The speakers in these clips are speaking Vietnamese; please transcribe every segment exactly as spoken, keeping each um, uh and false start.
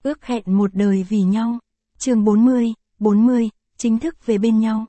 Ước hẹn một đời vì nhau. Chương bốn mươi, bốn mươi, chính thức về bên nhau.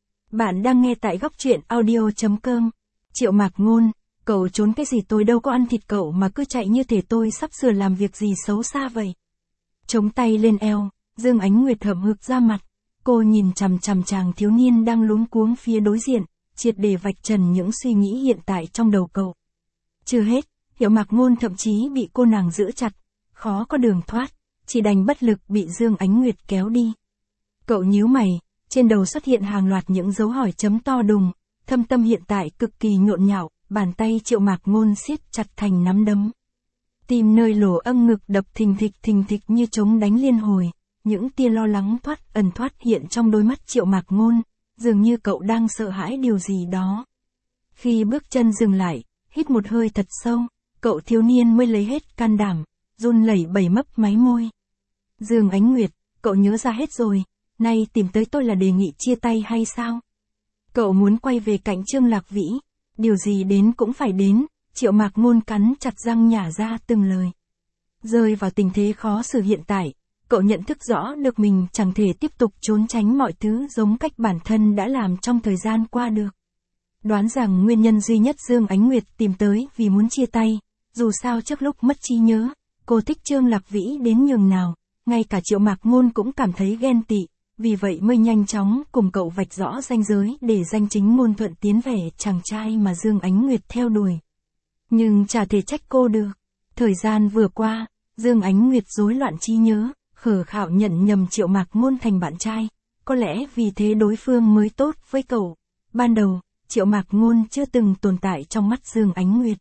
Bạn đang nghe tại góc truyện audio chấm com. Triệu Mạc Ngôn, cậu trốn cái gì, tôi đâu có ăn thịt cậu mà cứ chạy như thể tôi sắp sửa làm việc gì xấu xa vậy. Chống tay lên eo, Dương Ánh Nguyệt hậm hực ra mặt. Cô nhìn chằm chằm chàng thiếu niên đang luống cuống phía đối diện, triệt để vạch trần những suy nghĩ hiện tại trong đầu cậu. Chưa hết, Triệu Mạc Ngôn thậm chí bị cô nàng giữ chặt, khó có đường thoát, chỉ đành bất lực bị Dương Ánh Nguyệt kéo đi. Cậu nhíu mày, trên đầu xuất hiện hàng loạt những dấu hỏi chấm to đùng, thâm tâm hiện tại cực kỳ nhộn nhạo, bàn tay Triệu Mạc Ngôn siết chặt thành nắm đấm. Tim nơi lỗ âm ngực đập thình thịch thình thịch như trống đánh liên hồi, những tia lo lắng thoát ẩn thoát hiện trong đôi mắt Triệu Mạc Ngôn, dường như cậu đang sợ hãi điều gì đó. Khi bước chân dừng lại, hít một hơi thật sâu, cậu thiếu niên mới lấy hết can đảm, run lẩy bẩy mấp máy môi. Dương Ánh Nguyệt, cậu nhớ ra hết rồi, nay tìm tới tôi là đề nghị chia tay hay sao? Cậu muốn quay về cạnh Trương Lạc Vĩ, điều gì đến cũng phải đến, Triệu Mạc Ngôn cắn chặt răng nhả ra từng lời. Rơi vào tình thế khó xử hiện tại, cậu nhận thức rõ được mình chẳng thể tiếp tục trốn tránh mọi thứ giống cách bản thân đã làm trong thời gian qua được. Đoán rằng nguyên nhân duy nhất Dương Ánh Nguyệt tìm tới vì muốn chia tay, dù sao trước lúc mất trí nhớ, cô thích Trương Lạc Vĩ đến nhường nào, ngay cả Triệu Mạc Ngôn cũng cảm thấy ghen tị, vì vậy mới nhanh chóng cùng cậu vạch rõ ranh giới để danh chính ngôn thuận tiến về chàng trai mà Dương Ánh Nguyệt theo đuổi. Nhưng chả thể trách cô được. Thời gian vừa qua, Dương Ánh Nguyệt rối loạn trí nhớ, khờ khạo nhận nhầm Triệu Mạc Ngôn thành bạn trai, có lẽ vì thế đối phương mới tốt với cậu. Ban đầu, Triệu Mạc Ngôn chưa từng tồn tại trong mắt Dương Ánh Nguyệt.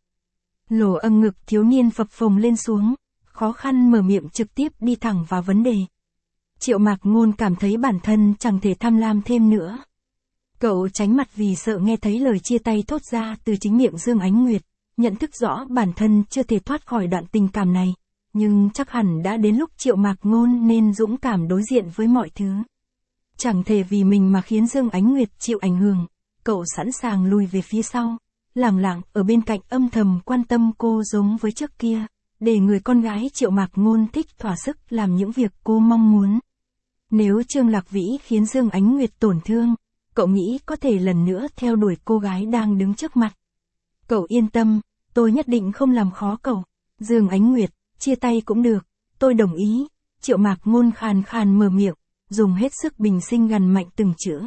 Lỗ âm ngực thiếu niên phập phồng lên xuống, khó khăn mở miệng trực tiếp đi thẳng vào vấn đề. Triệu Mạc Ngôn cảm thấy bản thân chẳng thể tham lam thêm nữa. Cậu tránh mặt vì sợ nghe thấy lời chia tay thốt ra từ chính miệng Dương Ánh Nguyệt, nhận thức rõ bản thân chưa thể thoát khỏi đoạn tình cảm này, nhưng chắc hẳn đã đến lúc Triệu Mạc Ngôn nên dũng cảm đối diện với mọi thứ. Chẳng thể vì mình mà khiến Dương Ánh Nguyệt chịu ảnh hưởng, cậu sẵn sàng lùi về phía sau, lẳng lặng ở bên cạnh âm thầm quan tâm cô giống với trước kia, để người con gái Triệu Mạc Ngôn thích thỏa sức làm những việc cô mong muốn. Nếu Trương Lạc Vĩ khiến Dương Ánh Nguyệt tổn thương, cậu nghĩ có thể lần nữa theo đuổi cô gái đang đứng trước mặt. Cậu yên tâm, tôi nhất định không làm khó cậu. Dương Ánh Nguyệt, chia tay cũng được, tôi đồng ý. Triệu Mạc Ngôn khàn khàn mở miệng, dùng hết sức bình sinh gằn mạnh từng chữ.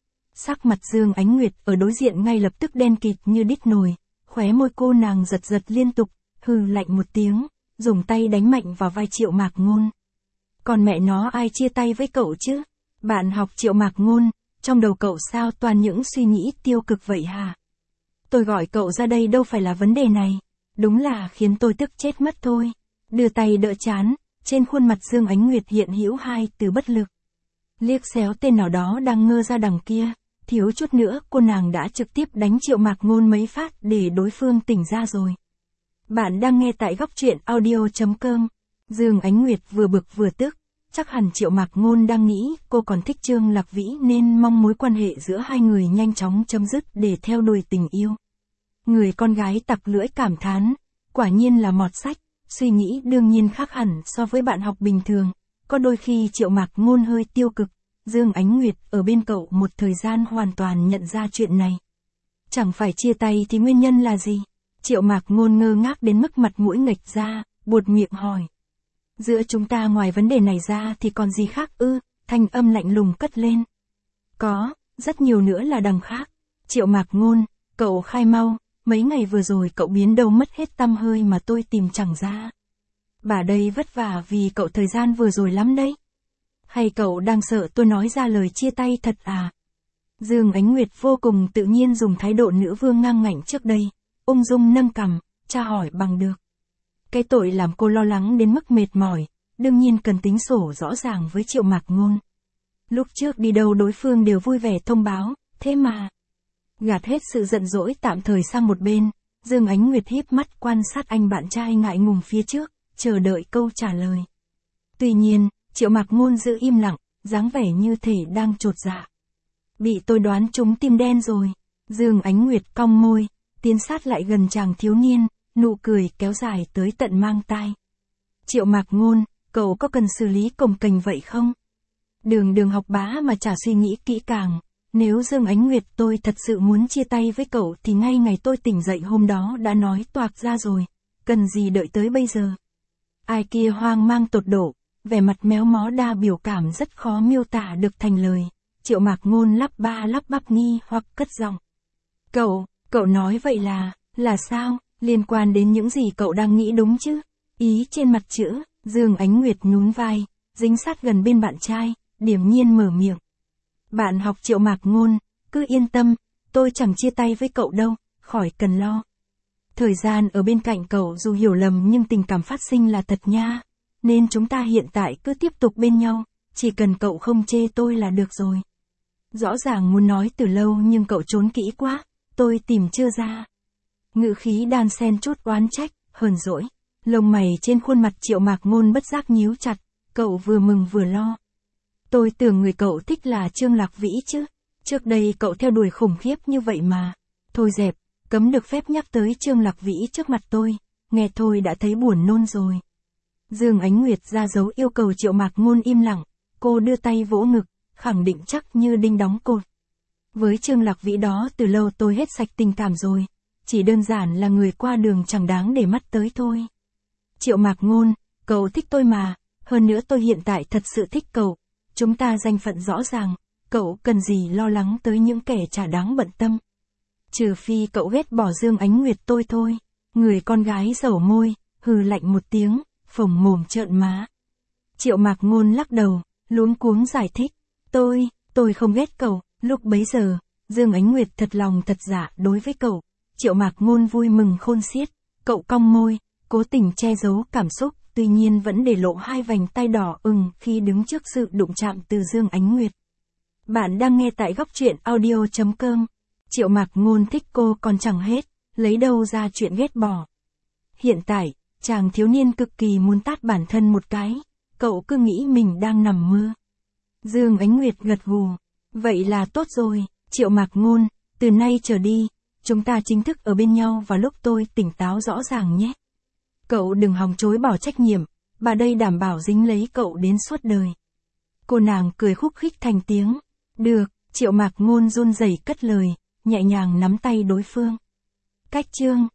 Sắc mặt Dương Ánh Nguyệt ở đối diện ngay lập tức đen kịt như đít nồi, khóe môi cô nàng giật giật liên tục, hừ lạnh một tiếng, dùng tay đánh mạnh vào vai Triệu Mạc Ngôn. Còn mẹ nó ai chia tay với cậu chứ? Bạn học Triệu Mạc Ngôn, trong đầu cậu sao toàn những suy nghĩ tiêu cực vậy hả? Tôi gọi cậu ra đây đâu phải là vấn đề này, đúng là khiến tôi tức chết mất thôi. Đưa tay đỡ trán, trên khuôn mặt Dương Ánh Nguyệt hiện hữu hai từ bất lực. Liếc xéo tên nào đó đang ngơ ra đằng kia, thiếu chút nữa cô nàng đã trực tiếp đánh Triệu Mạc Ngôn mấy phát để đối phương tỉnh ra rồi. Bạn đang nghe tại góc truyện audio chấm com. Dương Ánh Nguyệt vừa bực vừa tức, chắc hẳn Triệu Mạc Ngôn đang nghĩ cô còn thích Trương Lạc Vĩ nên mong mối quan hệ giữa hai người nhanh chóng chấm dứt để theo đuổi tình yêu. Người con gái tặc lưỡi cảm thán, quả nhiên là mọt sách, suy nghĩ đương nhiên khác hẳn so với bạn học bình thường, có đôi khi Triệu Mạc Ngôn hơi tiêu cực, Dương Ánh Nguyệt ở bên cậu một thời gian hoàn toàn nhận ra chuyện này. Chẳng phải chia tay thì nguyên nhân là gì? Triệu Mạc Ngôn ngơ ngác đến mức mặt mũi nghệch ra, buột miệng hỏi. Giữa chúng ta ngoài vấn đề này ra thì còn gì khác ư? Thanh âm lạnh lùng cất lên. Có, rất nhiều nữa là đằng khác. Triệu Mạc Ngôn, cậu khai mau, mấy ngày vừa rồi cậu biến đâu mất hết tăm hơi mà tôi tìm chẳng ra. Bà đây vất vả vì cậu thời gian vừa rồi lắm đấy. Hay cậu đang sợ tôi nói ra lời chia tay thật à? Dương Ánh Nguyệt vô cùng tự nhiên dùng thái độ nữ vương ngang ngạnh trước đây, ung dung nâng cằm, tra hỏi bằng được. Cái tội làm cô lo lắng đến mức mệt mỏi, đương nhiên cần tính sổ rõ ràng với Triệu Mạc Ngôn. Lúc trước đi đâu đối phương đều vui vẻ thông báo, thế mà. Gạt hết sự giận dỗi tạm thời sang một bên, Dương Ánh Nguyệt híp mắt quan sát anh bạn trai ngại ngùng phía trước, chờ đợi câu trả lời. Tuy nhiên, Triệu Mạc Ngôn giữ im lặng, dáng vẻ như thể đang chột dạ. Bị tôi đoán trúng tim đen rồi. Dương Ánh Nguyệt cong môi, tiến sát lại gần chàng thiếu niên, nụ cười kéo dài tới tận mang tai. Triệu Mạc Ngôn, cậu có cần xử lý cồng kềnh vậy không? Đường đường học bá mà chả suy nghĩ kỹ càng. Nếu Dương Ánh Nguyệt tôi thật sự muốn chia tay với cậu thì ngay ngày tôi tỉnh dậy hôm đó đã nói toạc ra rồi. Cần gì đợi tới bây giờ? Ai kia hoang mang tột độ, vẻ mặt méo mó đa biểu cảm rất khó miêu tả được thành lời. Triệu Mạc Ngôn lắp ba lắp bắp nghi hoặc cất giọng. Cậu, cậu nói vậy là, là sao, liên quan đến những gì cậu đang nghĩ đúng chứ? Ý trên mặt chữ, Dương Ánh Nguyệt nhún vai, dính sát gần bên bạn trai, điềm nhiên mở miệng. Bạn học Triệu Mạc Ngôn, cứ yên tâm, tôi chẳng chia tay với cậu đâu, khỏi cần lo. Thời gian ở bên cạnh cậu dù hiểu lầm nhưng tình cảm phát sinh là thật nha. Nên chúng ta hiện tại cứ tiếp tục bên nhau, chỉ cần cậu không chê tôi là được rồi. Rõ ràng muốn nói từ lâu nhưng cậu trốn kỹ quá, tôi tìm chưa ra. Ngữ khí đan xen chút oán trách, hờn dỗi. Lông mày trên khuôn mặt Triệu Mạc Ngôn bất giác nhíu chặt, cậu vừa mừng vừa lo. Tôi tưởng người cậu thích là Trương Lạc Vĩ chứ. Trước đây cậu theo đuổi khủng khiếp như vậy mà. Thôi dẹp, cấm được phép nhắc tới Trương Lạc Vĩ trước mặt tôi, nghe thôi đã thấy buồn nôn rồi. Dương Ánh Nguyệt ra dấu yêu cầu Triệu Mạc Ngôn im lặng, cô đưa tay vỗ ngực, khẳng định chắc như đinh đóng cột. Với Trương Lạc Vĩ đó từ lâu tôi hết sạch tình cảm rồi, chỉ đơn giản là người qua đường chẳng đáng để mắt tới thôi. Triệu Mạc Ngôn, cậu thích tôi mà, hơn nữa tôi hiện tại thật sự thích cậu, chúng ta danh phận rõ ràng, cậu cần gì lo lắng tới những kẻ chả đáng bận tâm. Trừ phi cậu ghét bỏ Dương Ánh Nguyệt tôi thôi. Người con gái dẩu môi, hừ lạnh một tiếng, phồng mồm trợn má. Triệu Mạc Ngôn lắc đầu, luống cuống giải thích. Tôi, tôi không ghét cậu. Lúc bấy giờ, Dương Ánh Nguyệt thật lòng thật dạ đối với cậu. Triệu Mạc Ngôn vui mừng khôn xiết. Cậu cong môi, cố tình che giấu cảm xúc, tuy nhiên vẫn để lộ hai vành tay đỏ ửng khi đứng trước sự đụng chạm từ Dương Ánh Nguyệt. Bạn đang nghe tại góc truyện audio chấm com. Triệu Mạc Ngôn thích cô còn chẳng hết, lấy đâu ra chuyện ghét bỏ. Hiện tại, chàng thiếu niên cực kỳ muốn tát bản thân một cái, cậu cứ nghĩ mình đang nằm mơ. Dương Ánh Nguyệt gật gù, vậy là tốt rồi, Triệu Mạc Ngôn, từ nay trở đi, chúng ta chính thức ở bên nhau vào lúc tôi tỉnh táo rõ ràng nhé. Cậu đừng hòng chối bỏ trách nhiệm, bà đây đảm bảo dính lấy cậu đến suốt đời. Cô nàng cười khúc khích thành tiếng, được, Triệu Mạc Ngôn run rẩy cất lời, nhẹ nhàng nắm tay đối phương. Cách chương